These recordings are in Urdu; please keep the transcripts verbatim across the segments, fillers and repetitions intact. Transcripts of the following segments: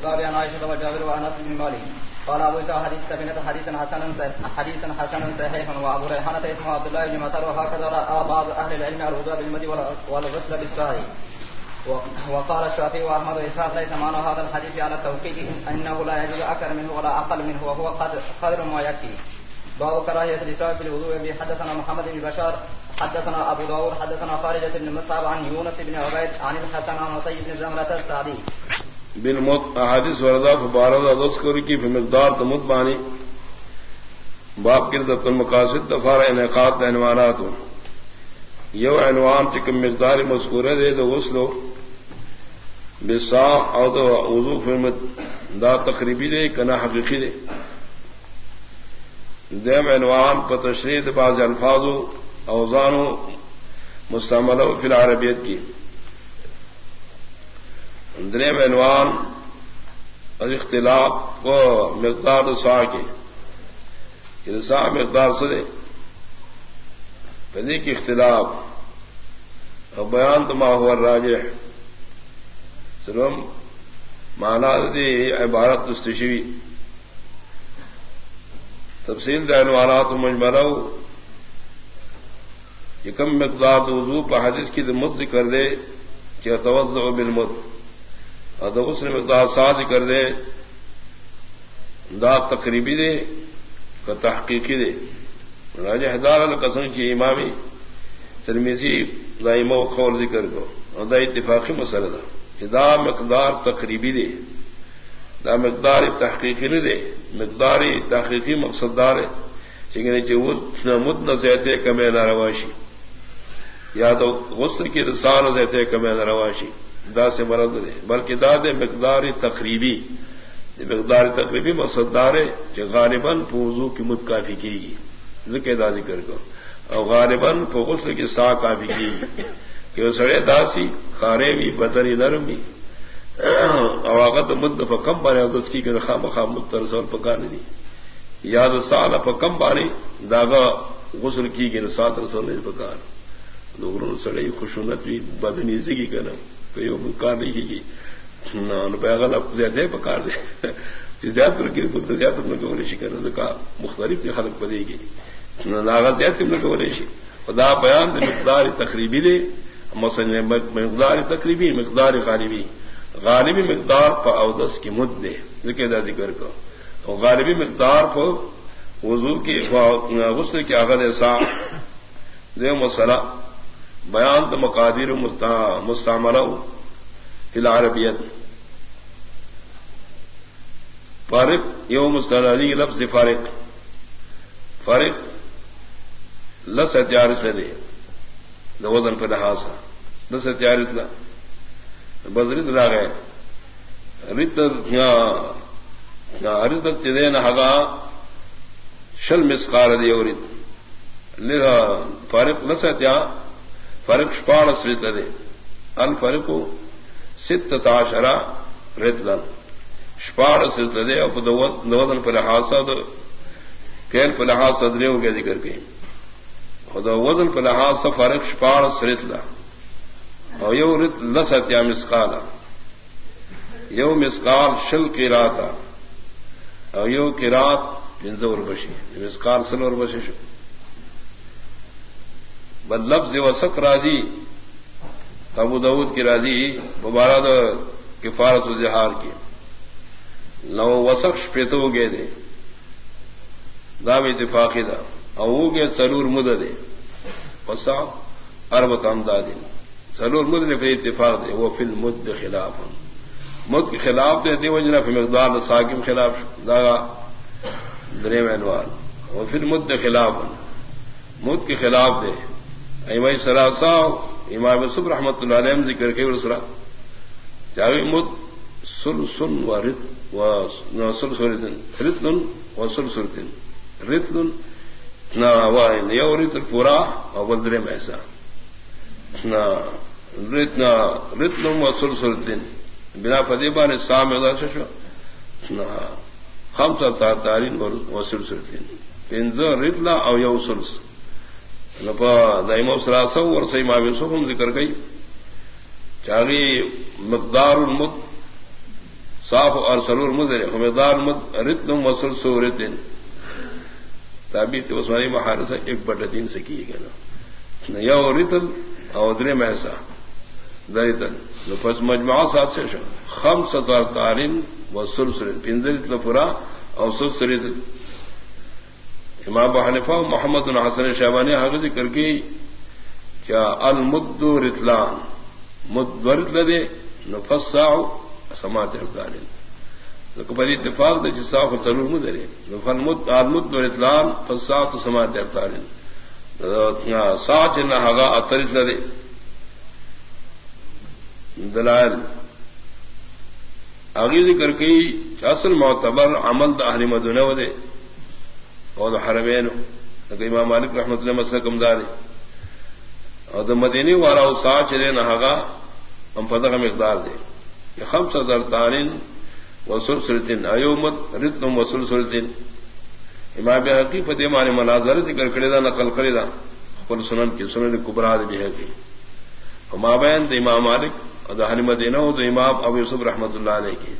المقدار عن عائشة وجابر وأنس بن مالك قال أبو إسحاق حديث سفينة حديثا حسنا حديثا حسنا صحيحا وأبو ريحانة اسمه عبد الله بن مطر وهكذا رأى بعض أهل العلم الوضوء بالمد والغسل بالسعي. وقال الشافعي وأحمد وإسحاق ليس معنى هذا الحديث على التوقيت إنه لا يجوز أكثر منه ولا أقل منه وهو قدر ما يكفي. باب كراهية الإسراف في الوضوء. حدثنا محمد بن بشار حدثنا أبو داود حدثنا خارجة بن مصعب عن يونس بن عبيد عن الحسن عن عطية بن زمرة السعدي بالمد احادیث وردہ فبارد ادسکر کی فی مقدار تمد بانی باب کردت المقاصد دفار انعقاد عنوانات یو عنوان چکم مقدار مذکورہ دے دو غسلو بسا او دو وضو فی مد دا تقریبی دے کنا حقیقی دے دیم عنوان پر تشریح بعض الفاظو اوزانو مستعملو فی العربیت کی دریم عنوان اختلاف کو مقدار سا کے سا مقدار سے دے پہلے کی اختلاف اور بیان تو ماحول راجح سرم مانا دی عبارت استشوی تفصیل دے عنوانات مجملو یہ کم مقدار وضو پر حدیث کی مد ذکر دے کہ توضع بالمد اور اس نے مقدار ساز کر دے دا تقریبی دے کا تحقیقی دے راجہ حدار القسم کی امامی ترمیزی دائمہ و قول ذکر کو اور دا اتفاقی مسئلہ دا کہ دا مقدار تقریبی دے دا مقدار تحقیقی نہیں دے مقدار تحقیقی مقصد دار ہے لیکن مد نہ زیتے کمے نہ رواشی یا تو غسل کی رسال زیتے کمے نہ رواشی دا سے مرد دے بلکہ دا دے مقدار تقریبی مقدار تقریبی مقصد دار ہے کہ غالباً وضو کی مد کافی کی گی ذکر دا ذکر کو اور غالباً غسل کی سا کافی کی گی کہ وہ سڑے داسی خارے بھی بدنی نرم بھی اواغت مد فکم بانے اس کی خام خام مترسول پکانے دی یاد سال پکم بانے داغا غسل کی کہ سات رسول نہیں پکار دونوں سڑے خشونت بھی بدنی زگی کا نا کوئی کار نہیں کی پیغل زیادہ پکار دے زیادہ زیادہ تم نے گولیشی کرنا کا مختلف خلق بدے گی ناغا زیادہ تم نے گولیشی خدا بیان دے مقدار تقریبی دے مثلا مقدار تقریبی مقدار غالبی غالبی مقدار پر اودس کی مد دے ذکر دا ذکر کو اور غالبی مقدار پر وضو کی غسل کی آغد ایسا دے مسئلہ بیان تو مقادیر مستعملہ فی العربیت فارق یو مستعلی لفظ فارق فارق لس اتیارت لے دے وزن پہ لحاظ لس اتیارت لا بدرت لا گئے رت رت دے نہگا شل مسقار دے ورت فارق لس اتیا فرق شپاڑ سرت دے الفرق ستة عشر رتلا شپاڑ سرت دے اور دوزن پر لحاظ کیل پر لحاظ صدریوں کے ذکر گئی خدا وزن پر لحاظ فرق شپاڑ سرت لا اور یو رت لسطیا مسقالا یو مسقال شل کی راتا اور یو کی رات پنزور بشی مسقال سلور بشی شو بل لفظ وسق راضی ابو داود کی راضی مبارد کفارت الظہار کی لو وسق شپیتو گے دے دام اتفاقی دا او گے سرور مد دے وسا اربت امداد سرور مد نے پھر اتفاق دے وہ فی المد خلاف مد کے خلاف دے دی وجنا فی مقدار ساکم خلاف داغا دریم عنوان وہ فی المد خلاف مد کے خلاف دے ایمائی سراسا امام صبح رحمت اللہ علیہ ذکر کے ورسرا جاوی مد سلسن و رت و سلسلتن رتن و سلسلتن رتن نا وائن یو رت الپورا و بلدر محسا نا رتنا رتن و سلسلتن بنا فدیبان سام ادا ششو نا خمسہ تاتارین و سلسلتن پنزا رتلا او یو سلس لپا دائمہ سلاسہ اور سی ماوی سوکم ذکر گئی چاہی مقدار المد صاف اور سرور مدر حمدار مد رتن وسل سورتن تابی تو عثمانی محارس ایک بٹا تین سے کیے گئے نا یو رتن اودرے محسا درتن پس مجموعہ ساتھ سے شو خم ستار تارن و سلسل پنزل لفرا اور سلسل امام ابو حنیفہ محمد بن حسن شیبانی حاضر ذکر کی کیا المد رتلان مد ورتل دے نفسا سماعت افدارن پر اتفاق دے جساف تلور مدرے فالمد المد رتلان فساعت سماعت افدارن ساعت نہاگا اترتل دے دلائل آگے ذکر کی اصل معتبر عمل دا اہل مدینہ ودے اور حرمین امام مالک رحمۃ اللہ مسلک امداری اور دا مدینی والا سا چلے نہاگا ہم پتہ کا مقدار دے کہ خمس درتان و سلسلتن ایومت رتن و سلسلتن امام بحقی فتح مانے مناظر ذکر کرے دا نقل کرے دا خپل سنن کی سنن کبرا دے بحقی ہما بین دا امام مالک اور دا اہل مدینہ و دا امام ابو یوسف رحمۃ اللہ علیہ کی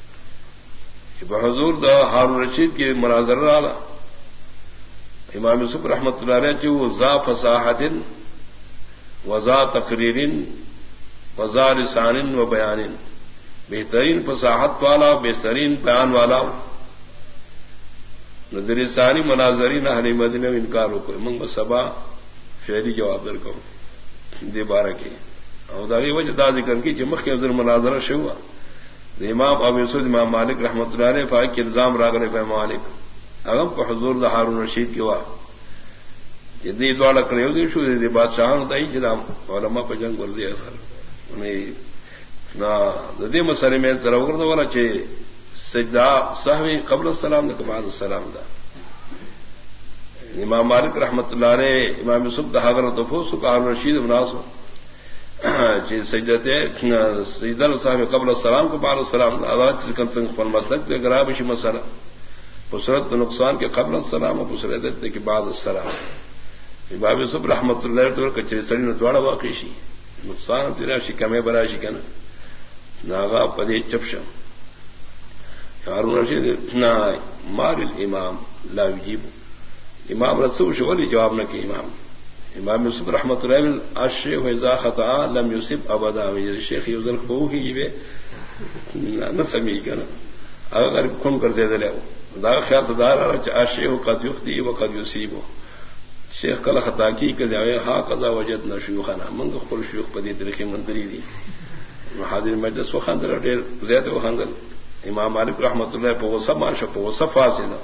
بحضور دا ہارون رشید کی مناظر رالا امام یوسف رحمۃ اللہ علیہ جو ذا فصاحت وذا تقریر وذا لسان و بیان بہترین فصاحت والا بہترین بیان والا لسانی مناظرین اہل مدینہ انکار ہو کوئی منگ سبا شہری جواب در کو دے بارہ کی اور داغی وجہ دا ذکر کی جمخ کے اندر مناظرہ سے ہوا امام ابو یوسف امام مالک رحمۃ اللہ علیہ فائق کے الزام راغر پہ مالک اغم کو حضور دا ہارون رشید کی وا جدی دوڑا کرے ہو شو دے بادشاہ ہوتا ہی جدا علماء پہ جنگ ور دیا سر انہیں نا دے مسئلے میں تروگر دو والا چے سجدہ سہوی قبل السلام دا بعد السلام دا امام مالک رحمۃ اللہ علیہ امام یوسف دا ہاگر تو فوسو کا ہارون رشید مناسو چے سجدتے سجدہ سہوی قبل السلام کو بعد السلام دا آدھا کم سنگ پر مسلک دے گرابشی مسئلہ بسرت نقصان کے قبل السلام اور بسرت کے بعد السلام امام یوسف رحمۃ اللہ تو کچری سڑی نے دوڑا واقعی شی نقصان تیرا شی کمے برا شی کنا ناغا پدے چپشم ہارون رشید نا مار الامام لا یجیب امام رسول شولی جواب نہ کہ امام امام یوسف رحمۃ اللہ الشیخ اذا خطا لم یصب ابدا شیخ یوزل کو ہی وے نہ سمی کنا اگر کم کر دے دے دا خیال دار الشیخ قد یخطی وقد یصیب شیخ کل خطا کی کہ جاوے ہا قضا وجدنا شیوخنا من خپل شیوخ پدی طریقے منتری دی حاضر مجلس وخندر ډیر زیات وخندل امام مالک رحمۃ اللہ په وصفه شپه وصفه سینا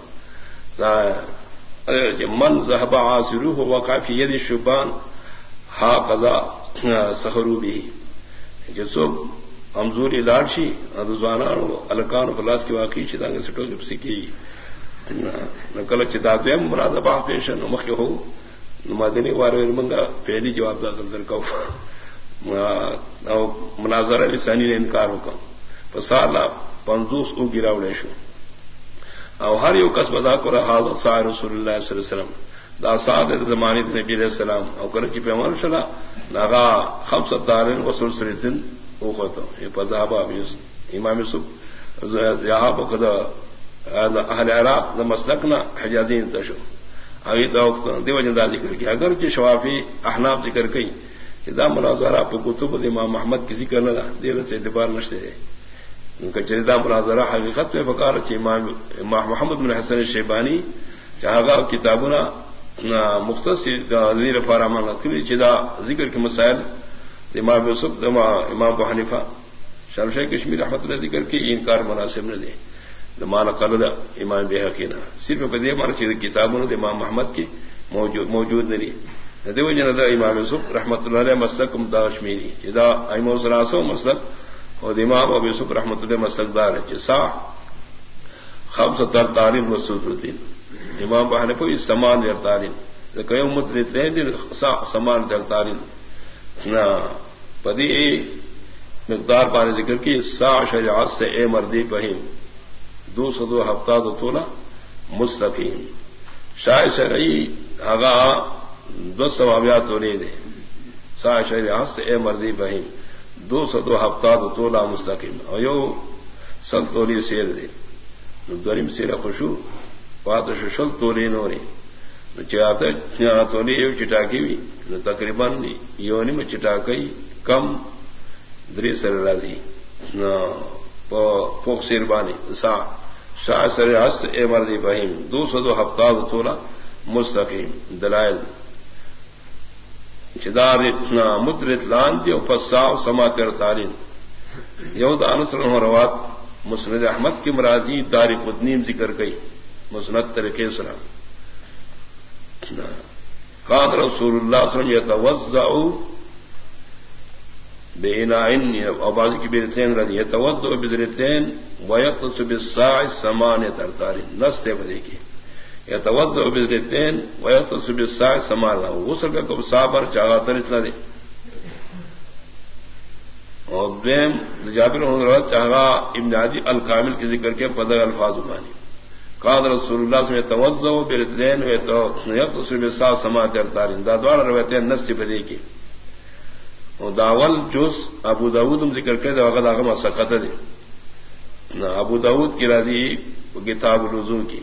ذا من ذهب عاصره وقع في يد الشبان ها قضا سخروا به جسو امزوری لاړشي د ځوانانو الکانو خلاص کی واقعي چې داګه سټو کې پسکی نکله چې دا دیم مراد به پیشن مخه هو مدنی واره منګه پہلی جواب دا درکاو او مناظره لسانی نے انکار وکړ فصالا پنځوس او ګراوړې شو او هر یو کس بدا کو حاضر صلی رسول الله صلی الله علیه وسلم دا صادر زمانه نبی علیہ السلام او کله چې پیغمبر شلا ناغا خمسه دارن وصول سریتن او خطو یہ پذاب امام یوسف یہاں بقدا اہل عراق دا مسلکنا حجازین تشو اگی دا وقت دیو جندا ذکر کی اگر کہ شوافی احناف ذکر کئی کہ دا مناظرہ پہ کتب امام محمد کی ذکر نہ دیر سے اعتبار نشتے ہے ان کا چریدا مناظرہ حقیقت میں فکار چ امام محمد بن حسن شیبانی چاہا کتابنا مختصر غیر فارمان کلی چدا ذکر کے مسائل امام یوسف امام ابو حنیفہ شرح کشمیر رحمۃ اللہ ذکر کی انکار مناسب نہ دے دمان قلد امام بحقی نہ صرف بدے مار چیز کتابوں نے امام محمد کی موجود موجود نہیں دیو جن امام یوسف رحمۃ اللہ علیہ مسلک مداشمیری جدا ائمہ ثلاثہ مسلک اور امام ابو یوسف رحمۃ اللہ مسلک دار ہے جسا خمس ترتارین وسوتین امام ابو حنیفہ اس سمان ترتارین کہ امت لیتے ہیں سمان ترتارین نہ پدی مقدار پانے ذکر کی سا شریعت سے اے مردی بہیم دو سو دو ہفتہ دو تولا مستقیم شاہ شرعی ہگا دو سواویات تو نہیں دے سا شریعت سے اے مردی بہیم دو سو دو ہفتہ دو تولا مستقیم اور یو سل تولی سیر دے گریم سیر خوشو بات شل تولی نوری چاہتا تولی چٹاکی بھی تقریباً یونی میں چٹاکی کم دری سر راضی پوک سیر بانی سا شاہ سر ہست اے مردی فہیم دو سو دو ہفتہ تولا مستقیم دلائل چدار اتنا مدرت لان دی فصاو سماتر تارین یود انصر روات مسند احمد کی مرازی دار قدنیم ذکر گئی مسند طریقے سلام قال رسول اللہ صلی اللہ علیہ وسلم یتوضع بینائن وبعض کی برتین رضی یتوضع بدرتین ویقتص بالساع ثمانیہ ترتارین نستے بدے کی یتوضع بدرتین ویقتص بالساع ثمانیہ غسل کا صابر چاغا تر اتنا دے اور دویم جابر حضرت چاہا ابن عدی الکامل کے ذکر کے پدغ الفاظ مانی قال رسول اللہ صلی اللہ علیہ وسلم توضؤ برجلین ويقتص بالساع ثمانية ترتارين دا دوار روایتیں نص بدی کی اور داول جز ابو داود ذکر کرے دا غدا غما سقط دے نہ ابو داود کی راضی کتاب الوضو کی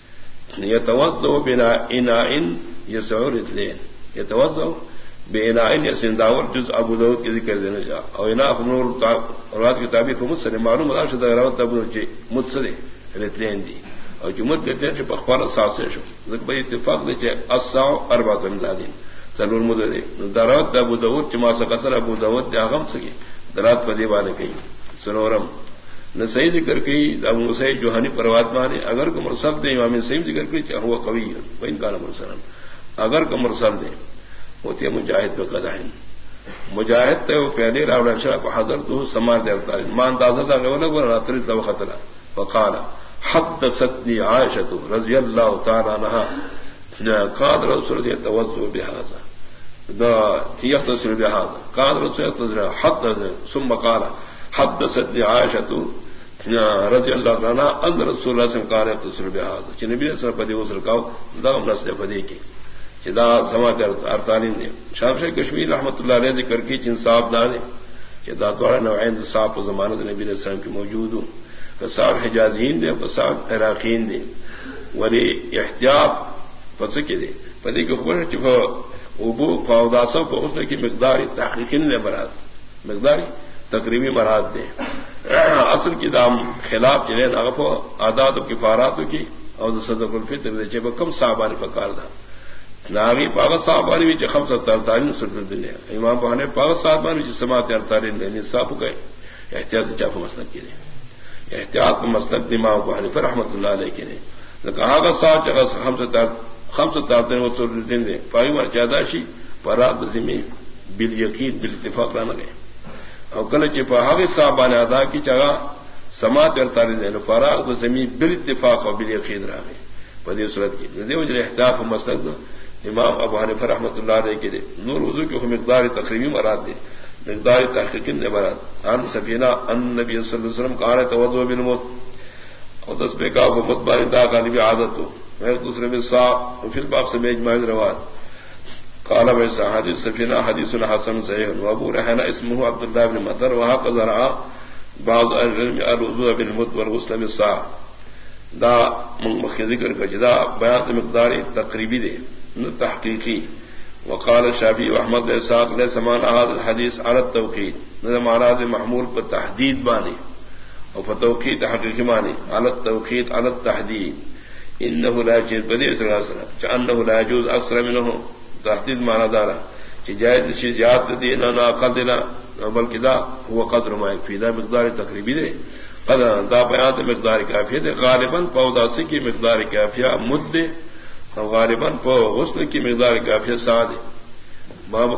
یتوضؤ بنا اناء يسع رجلين یتوضؤ بینائن یسن داول جز ابو داود کے ذکر دینا جا اور انا خمر روایت کی تعبیر کو مجھ سے معلوم ہے شد روایت ابو مجھ سے رجلین دی اور جمعت کہتے ہیں کہ پخوار سات سے شو بھائی اتفاق دے چھے الساو اربعۃ امدادین ضرور مدد دراوت ابو داود چما سقطر ابو داود جاغم سکی درات پدی والے کئی سنورم نہ صحیح ذکر کی ابو مسعود جوہانی پروات مانے اگر کو مرسل دے امام صحیح ذکر کی چاہے ہوا قوی ہے وہ ان کا مرسل اگر کو مرسل دے ہوتی ہے مجاہد کو قدائن مجاہد تے وہ پہلے راوڑ شرف حضرت سمار دیتا مان دازہ دا غولا گورا ترید لو خطرہ وقالا حدثتني عائشة رضي الله تعالى عنها قال رسول الله يتوضأ بهذا دا يغتسل بهذا قال رسول الله حدث ثم قال حدثتني عائشة رضي الله عنها أن رسول الله صلى الله عليه وسلم قال يغتسل بهذا کہ نبی صلی اللہ علیہ وسلم کہو دا نسل پدی کی دا سماعت ارتالین نے شافعی کشمیر رحمۃ اللہ علیہ ذکر کی انصاف دار کہ دا دوڑا نوعین صاحب و ضمانت نبی علیہ السلام کی موجود ہوں کساب حجازین دے کساب عراقین دے ولی احتیاط پسکے دے پدی کو خبر چکا ابو فاوداسا کو اس کی مقداری تحقیقین نے مراد مقداری تقریبی مراد دے اصل کی دام خلاف چلے ناغف عادات و کفاراتوں کی اور صدق الفطر دے چبا کم صحابانی پکار دا ناغی پاغت صحابانی بھی خمس ترتارین سلط دنیا امام بہانے پاغت صحابانی بھی سماعت ارتارین لینی صاف گئے احتیاط چاپ مسلک کے لیے احتیاط مسلک امام کو حنیفہ رحمۃ اللہ علیہ کے نے کہا کہ سات جگہ خمس تارتے وہ سلطین دے پائی مر چاداشی پرات زمین بال یقین بال اتفاق رہنا گئے اور کل چپاہی صاحبان ادا کی جگہ سماعت ارتارین دے فراغ زمین بال اتفاق اور بال یقین رہ گئے پدی صورت کی وجہ احتیاط مسلک امام ابو حنیفہ رحمۃ اللہ علیہ کے دے نور وضو کی مقدار تقریبی مراد دے مقدار تحقیق نے برات ان سفینہ ان نبی صلی اللہ علیہ وسلم قال توضؤ بالموت اور دس بے کا وہ متبار دا غالب عادت ہو ایک دوسرے میں سا پھر باپ سے اجماع روایت قال ویسا حدیث سفینہ حدیث حسن صحیح و ابو رحانہ اسمه عبد الله بن مطر وہاں قذرا بعض العلم الوضوء بالموت والغسل بالساع دا مخ ذکر کا جدا بیان مقدار تقریبی دے نہ تحقیقی وقال الشافعي واحمد اسحاق ليس معنى هذا الحديث على التوقيت نہ مراد محمول پر تحدید بانی اور فتوقیت حقیقی معنی على التوقيت على التحديد انه لا يجوز بدی اثر انه لا يجوز اكثر منه تحدید معنی دارا کہ جائز چیز یاد دینا نہ اقل دینا بلکہ دا هو قدر ما يكفي دا مقدار تقریبی دے قدر دا بیان مقدار کافی دے غالباً پوداسی کی مقدار کافیہ مد غالباً غسل کی مقدار کافی سعد باب